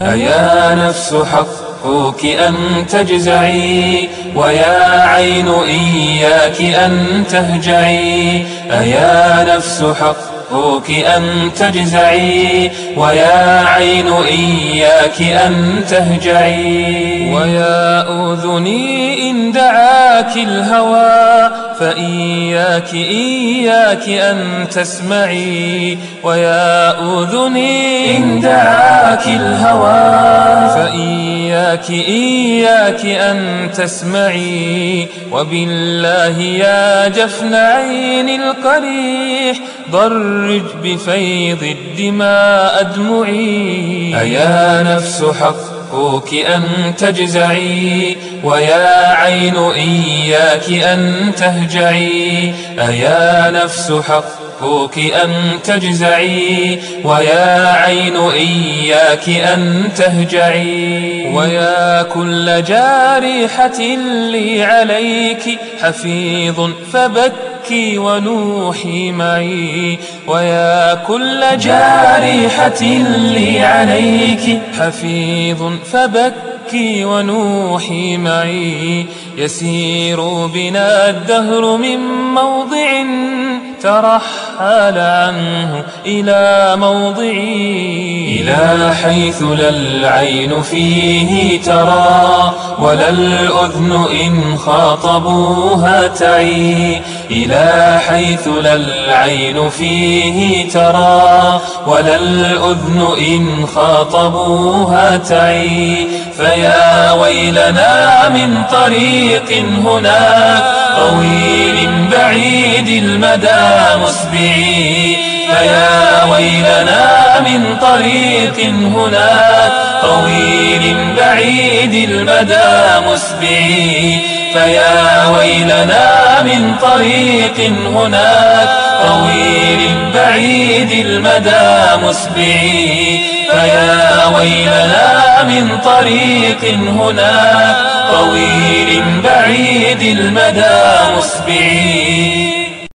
أيا نفس حقك أن تجزعي، ويا عين إياك أن تهجعي. أيا نفس حقك أن تجزعي، ويا عين إياك أن تهجعي. ويا أذني إن دعاك الهوى فإياك أن تسمعي. ويا أذني إن دعاك الهوى فإياك أن تسمعي. وبالله يا جفن عين القريح ضرج بفيض الدماء أدمعي. أيا نفس حقك أن تجزعي، ويا عين إياك أن تهجعي. أيا نفس حقك أن تجزعي، ويا عين إياك أن تهجعي. ويا كل جارحة لي عليك حفيظ فبكي ونوحي معي. ويا كل جارحة لي عليك حفيظ فبكي ونوحي معي. يسير بنا الدهر من موضع ترحل عنه إلى موضعي. إلى حيث لا العين فيه ترى ولا الأذن إن خاطبوها تعي. إلى حيث لا العين فيه ترى ولا الأذن إن خاطبوها تعي. فيا ويلنا من طريق هناك طويل بعيد المدى مسبعي. فيا ويلنا من طريق هناك طويل بعيد المدى مسبعي. فيا ويلنا من طريق هناك طويل بعيد المدى مسبعي. فيا ويلنا من طريق هناك طويل بعيد المدى مسبعي.